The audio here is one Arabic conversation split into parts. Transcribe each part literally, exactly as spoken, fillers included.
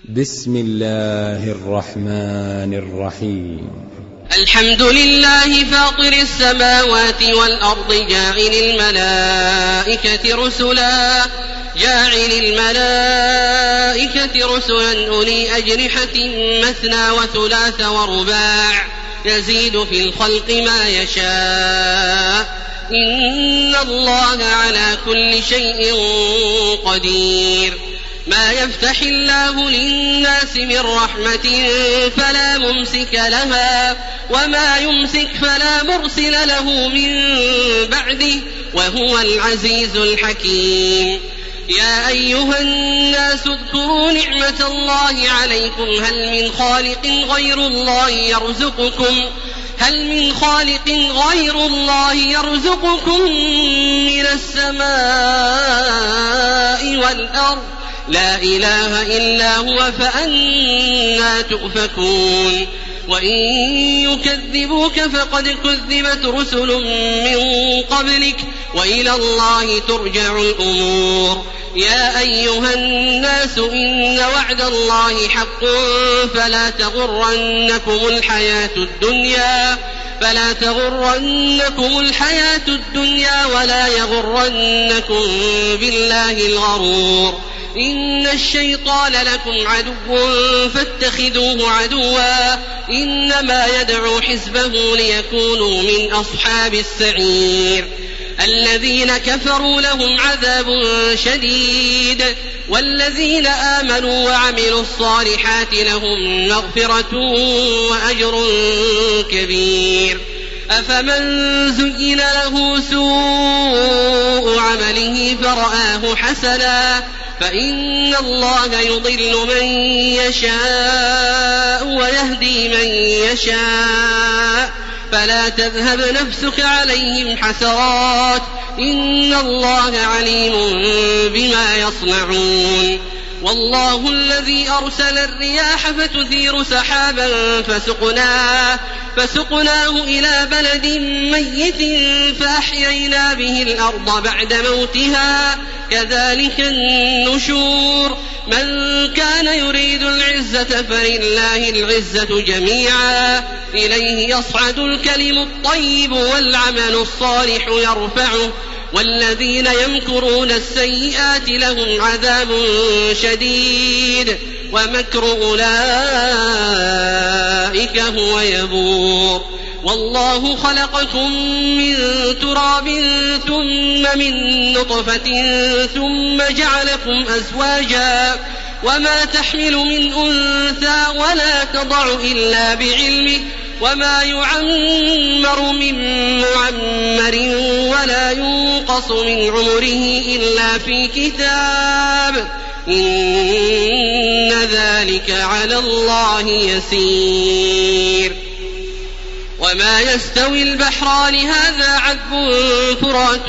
بسم الله الرحمن الرحيم. الحمد لله فاطر السماوات والأرض جاعل الملائكة رسلا جاعل الملائكة رسلا أولي أجنحة مثنى وثلاث ورباع يزيد في الخلق ما يشاء إن الله على كل شيء قدير. ما يفتح الله للناس من رحمة فلا ممسك لها وما يمسك فلا مرسل له من بعده وهو العزيز الحكيم. يا أيها الناس اذكروا نعمة الله عليكم هل من خالق غير الله يرزقكم هل من خالق غير الله يرزقكم من السماء والأرض لا إله إلا هو فأنى تؤفكون. وإن يكذبوك فقد كذبت رسل من قبلك وإلى الله ترجع الأمور. يا أيها الناس إن وعد الله حق فلا تغرنكم الحياة الدنيا فلا تغرنكم الحياة الدنيا ولا يغرنكم بالله الغرور. إن الشيطان لكم عدو فاتخذوه عدوا إنما يدعو حزبه ليكونوا من أصحاب السعير. الذين كفروا لهم عذاب شديد والذين آمنوا وعملوا الصالحات لهم مغفرة وأجر كبير. أفمن زين له سوء عمله فرآه حسنا فإن الله يضل من يشاء ويهدي من يشاء فلا تذهب نفسك عليهم حسرات إن الله عليم بما يصنعون. والله الذي أرسل الرياح فتثير سحابا فسقناه, فسقناه إلى بلد ميت فأحيينا به الأرض بعد موتها كذلك النشور. من كان يريد العزة فلله العزة جميعا إليه يصعد الكلم الطيب والعمل الصالح يرفعه والذين يمكرون السيئات لهم عذاب شديد ومكر أولئك هو يبور. والله خلقكم من تراب ثم من نطفة ثم جعلكم أزواجا وما تحمل من أنثى ولا تضع إلا بعلمه وما يعمر من معمر ولا ينقص من عمره إلا في كتاب إن ذلك على الله يسير. وما يستوي البحران هذا عذب فرات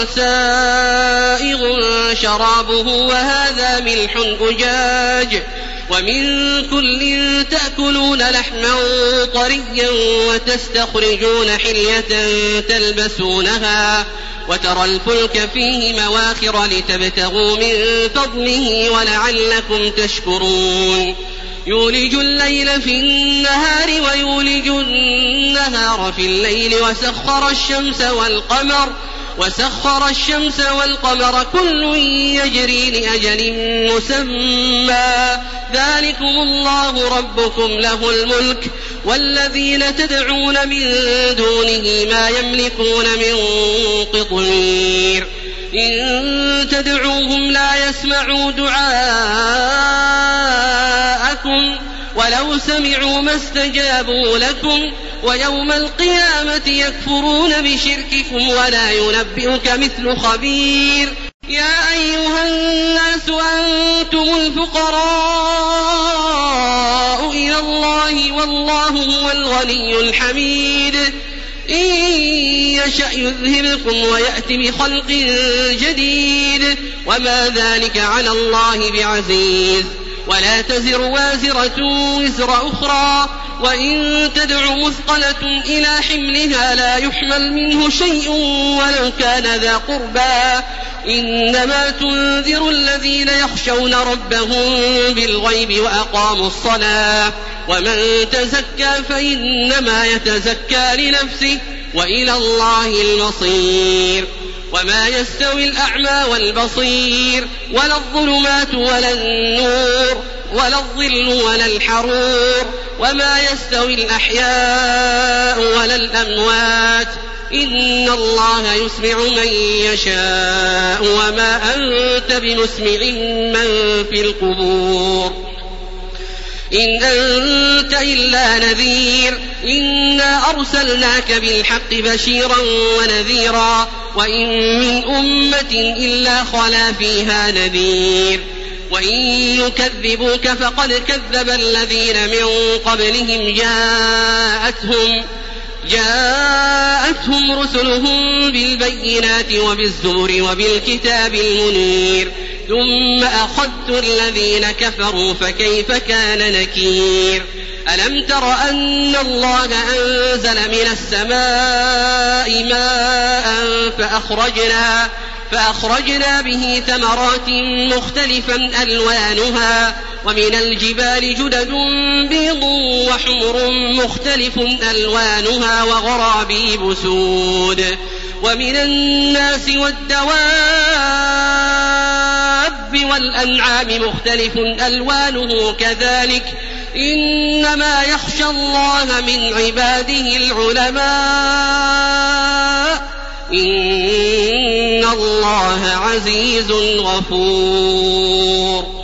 سائغ شرابه وهذا ملح أجاج ومن كل تأكلون لحما طريا وتستخرجون حلية تلبسونها وترى الفلك فيه مواخر لتبتغوا من فضله ولعلكم تشكرون. يولج الليل في النهار ويولج النهار في الليل وسخر الشمس والقمر وسخر الشمس والقمر كل يجري لأجل مسمى ذلكم الله ربكم له الملك والذين تدعون من دونه ما يملكون من قطمير. إن تدعوهم لا يسمعوا دعاءكم ولو سمعوا ما استجابوا لكم ويوم القيامة يكفرون بشرككم ولا ينبئك مثل خبير. يا أيها الناس أنتم الفقراء إلى الله والله هو الغني الحميد. إن يشأ يذهبكم ويأتي بخلق جديد وما ذلك على الله بعزيز. ولا تزر وازرة وزر أخرى وإن تدع مثقلة إلى حملها لا يحمل منه شيء ولو كان ذا قربى إنما تنذر الذين يخشون ربهم بالغيب وأقاموا الصلاة ومن تزكى فإنما يتزكى لنفسه وإلى الله المصير وما يستوي الأعمى والبصير ولا الظلمات ولا النور ولا الظل ولا الحرور وما يستوي الأحياء ولا الأموات إن الله يسمع من يشاء وما أنت بمسمع من في القبور إن أنت إلا نذير إنا أرسلناك بالحق بشيرا ونذيرا وإن من أمة إلا خلا فيها نذير وإن يكذبوك فقد كذب الذين من قبلهم جاءتهم جاءتهم رسلهم بالبينات وبالزبر وبالكتاب المنير ثم أخذت الذين كفروا فكيف كان نكير ألم تر أن الله أنزل من السماء ماء فأخرجنا فأخرجنا به ثمرات مختلفا ألوانها ومن الجبال جدد بيض وحمر مختلف ألوانها وغرابيب سود ومن الناس والدواب والأنعام مختلف ألوانه كذلك إنما يخشى الله من عباده العلماء إن الله عزيز غفور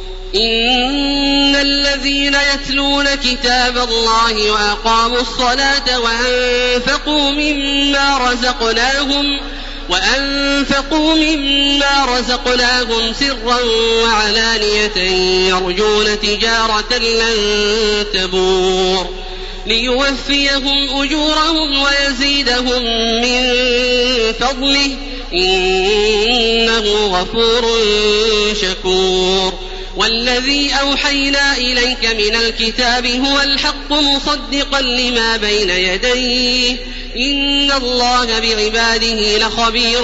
إن الذين يتلون كتاب الله وأقاموا الصلاة وأنفقوا مما رزقناهم وأنفقوا مما رزقناهم سرا وعلانية يرجون تجارة لن تبور ليوفيهم أجورهم ويزيدهم من فضله إنه غفور شكور والذي أوحينا إليك من الكتاب هو الحق مصدقا لما بين يديه إن الله بعباده لخبير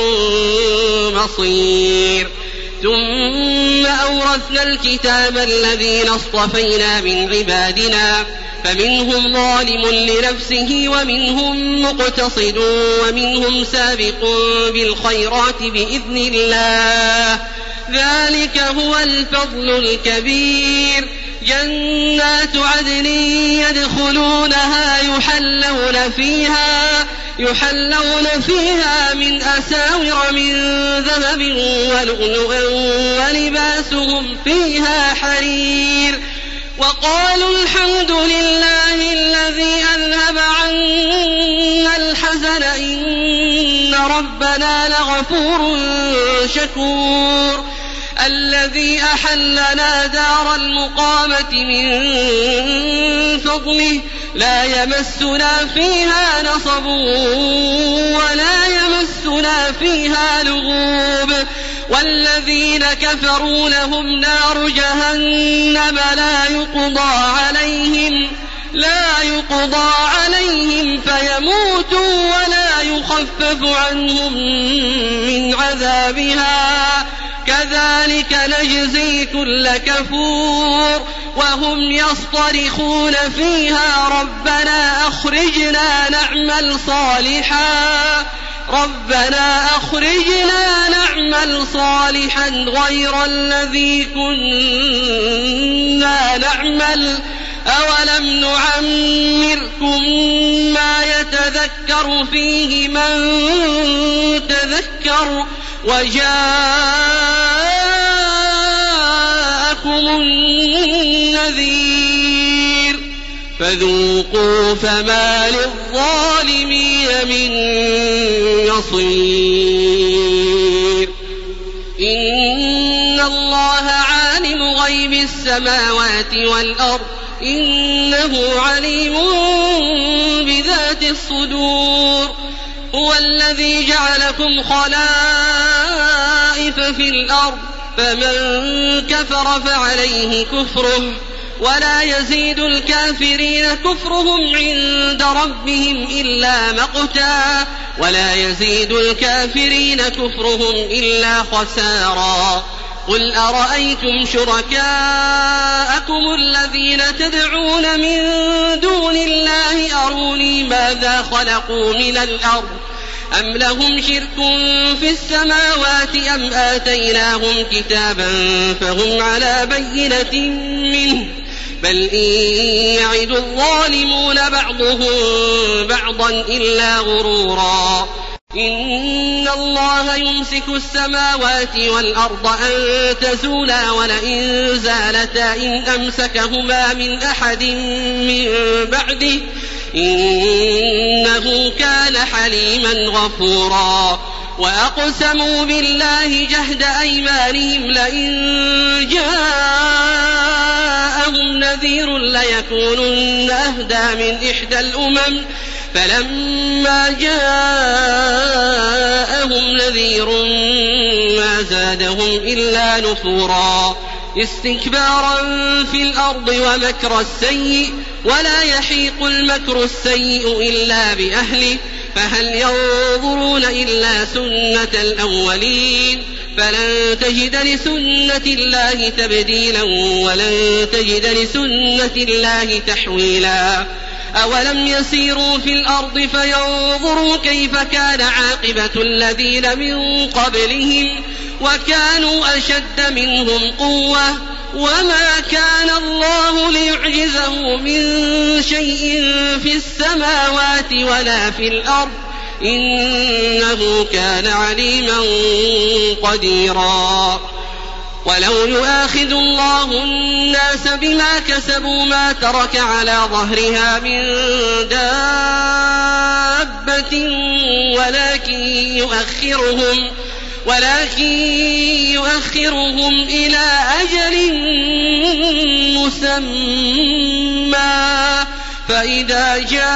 بصير ثم أورثنا الكتاب الذين اصطفينا من عبادنا فمنهم ظالم لنفسه ومنهم مقتصد ومنهم سابق بالخيرات بإذن الله ذلك هو الفضل الكبير جنات عدن يدخلونها يحلون فيها يحلون فيها من أساور من ذهب ولؤلؤا ولباسهم فيها حرير وقالوا الحمد لله الذي أذهب عنا الحزن إن ربنا لغفور شكور الذي أحلنا دار المقامة من فضله لا يمسنا فيها نصب ولا يمسنا فيها لغوب والذين كفروا لهم نار جهنم لا يقضى عليهم لا يقضى عليهم فيموتوا ولا يخفف عنهم من عذابها كذلك نجزي كل كفور وهم يصطرخون فيها ربنا أخرجنا نعمل صالحا ربنا أخرجنا نعمل صالحا غير الذي كنا نعمل أولم نعمركم ما يتذكر فيه من تذكر وجاءكم النذير فذوقوا فما للظالمين من نصير إن الله عالم غيب السماوات والأرض إنه عليم بذات الصدور هو الذي جعلكم خلائف في الأرض فمن كفر فعليه كفره ولا يزيد الكافرين كفرهم عند ربهم إلا مقتا ولا يزيد الكافرين كفرهم إلا خسارا قل أرأيتم شركاءكم الذين تدعون من دون الله أروني ماذا خلقوا من الأرض أم لهم شرك في السماوات أم آتيناهم كتابا فهم على بينة منه بل إن يعد الظالمون بعضهم بعضا إلا غرورا إن الله يمسك السماوات والأرض أن تزولا ولئن زالتا إن أمسكهما من أحد من بعده إنه كان حليما غفورا وأقسموا بالله جهد أيمانهم لئن جاءهم نذير ليكونن أهدى من إحدى الأمم فلما جاءهم نذير ما زادهم إلا نفورا استكبارا في الأرض ومكر السيء ولا يحيق المكر السيء إلا بأهله فهل ينظرون إلا سنة الأولين فلن تجد لسنة الله تبديلا ولن تجد لسنة الله تحويلا أولم يسيروا في الأرض فينظروا كيف كان عاقبة الذين من قبلهم وكانوا أشد منهم قوة وما كان الله ليعجزه من شيء في السماوات ولا في الأرض إنه كان عليما قديرا ولو يؤاخذ الله الناس بما كسبوا ما ترك على ظهرها من دابة ولكن يؤخرهم ولكن يؤخرهم إلى أجل مسمى فإذا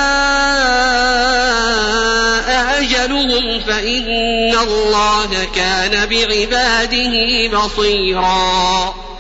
جاء أجلهم فإن الله كان بعباده بصيرا.